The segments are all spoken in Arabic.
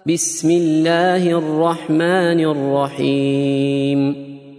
بسم الله الرحمن الرحيم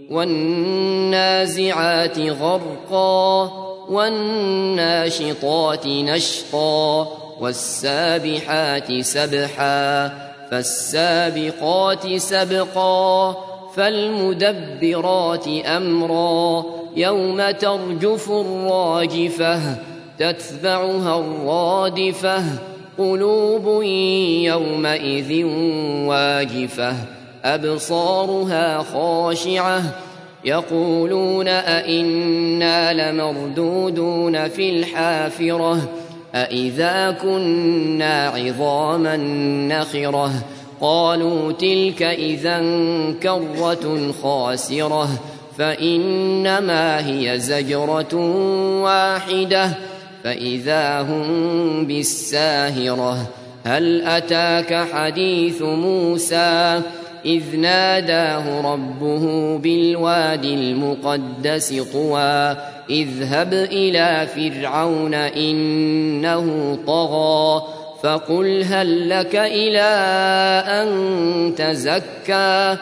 والنازعات غرقا والناشطات نشطا والسابحات سبحا فالسابقات سبقا فالمدبرات أمرا يوم ترجف الراجفة تتبعها الرادفة قلوب يومئذ واجفة أبصارها خاشعة يقولون أئنا لمردودون في الحافرة أئذا كنا عظاما نخرة قالوا تلك إذا كرة خاسرة فإنما هي زجرة واحدة فإذا هم بالساهرة هل أتاك حديث موسى إذ ناداه ربه بالوادي المقدس طوى اذهب إلى فرعون إنه طغى فقل هل لك إلى أن تزكى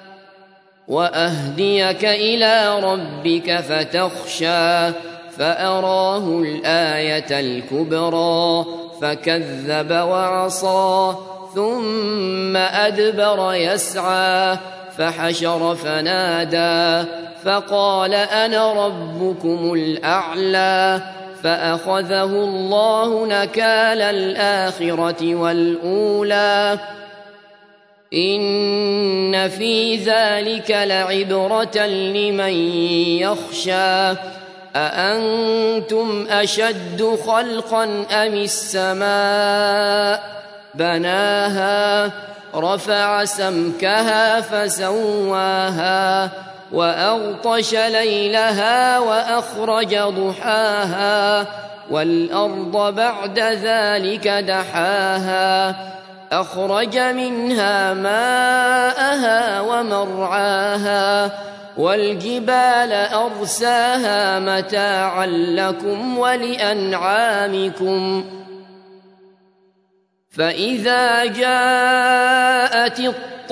وأهديك إلى ربك فتخشى فأراه الآية الكبرى فكذب وعصى ثم أدبر يسعى فحشر فنادى فقال أنا ربكم الأعلى فأخذه الله نكال الآخرة والأولى إن في ذلك لعبرة لمن يخشى أأنتم أشد خلقا أم السماء بناها رفع سمكها فسواها وأغطش ليلها وأخرج ضحاها والأرض بعد ذلك دحاها أخرج منها ماءها ومرعاها والجبال أرساها متاعا لكم ولأنعامكم فإذا جاءت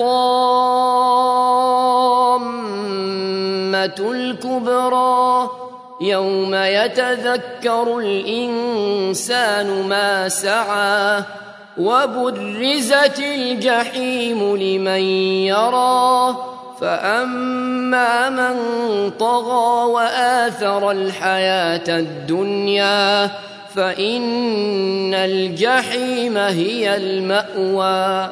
الطامة الكبرى يوم يتذكر الإنسان ما سعى وبرزت الجحيم لمن يرى فأما من طغى وآثر الحياة الدنيا فإن الجحيم هي المأوى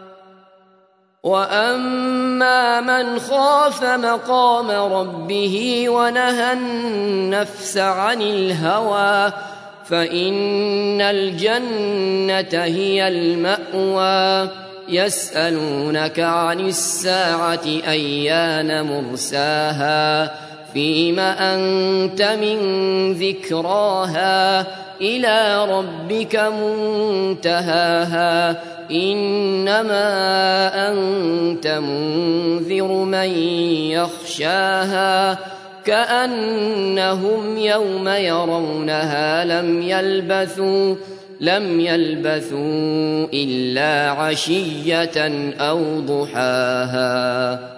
وأما من خاف مقام ربه ونهى النفس عن الهوى فإن الجنة هي المأوى يسألونك عن الساعة أيان مرساها فيم أنت من ذكراها إلى ربك منتهاها إنما أنت منذر من يخشاها كأنهم يوم يرونها لم يلبثوا إلا عشية أو ضحاها